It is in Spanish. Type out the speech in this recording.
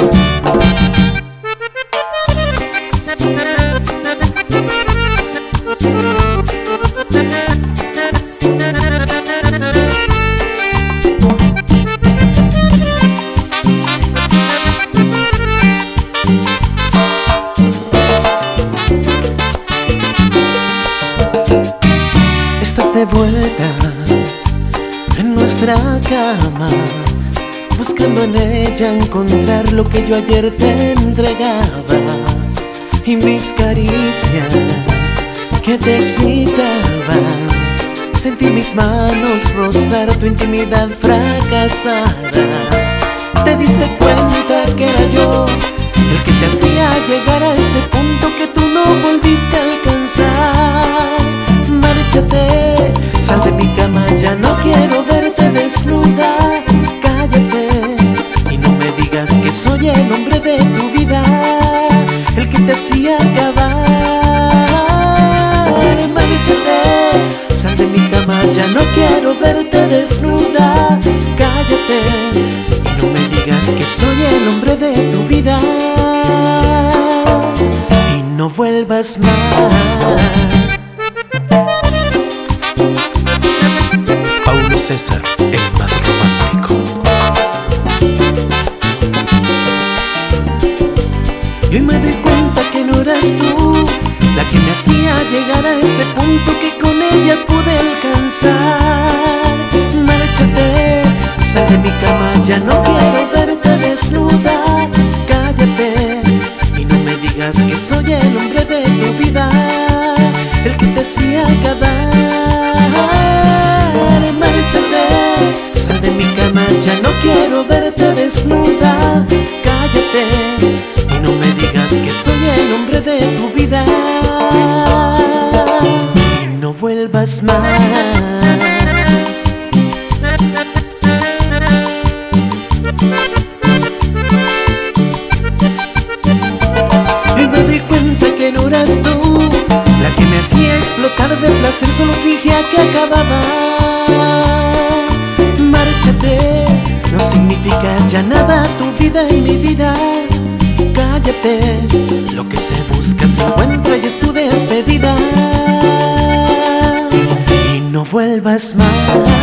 Estás de vuelta en nuestra cama, buscando en ella encontrar lo que yo ayer te entregaba. Y mis caricias que te excitaban, sentí mis manos rozar tu intimidad fracasada. Te diste cuenta que era yo el que te hacía llegar a ese punto que tú no volviste a alcanzar. Márchate, sal de mi cama, ya no quiero verte desnuda. Cállate y no me digas que soy el hombre de tu vida, el que te hacía acabar. Márchate, sal de mi cama, ya no quiero verte desnuda. Cállate y no me digas que soy el hombre de tu vida, y no vuelvas más. Paulo César, el más romántico. Y hoy me doy cuenta que no eras tú la que me hacía llegar a ese punto que con ella pude alcanzar. Márchate, sal de mi cama, ya no quiero verte desnuda. Cállate y no me digas que soy el hombre de tu vida, el que te hacía acabar. Márchate, sal de mi cama, ya no quiero verte desnuda. Cállate y no me digas que soy el hombre de tu vida, y no vuelvas más. Y me di cuenta que no eras tú la que me hacía explotar de placer, solo fingía que acababa. Márchate, no significa ya nada tu vida en mi vida. Cállate, lo que se busca se encuentra y es tu despedida, y no vuelvas más.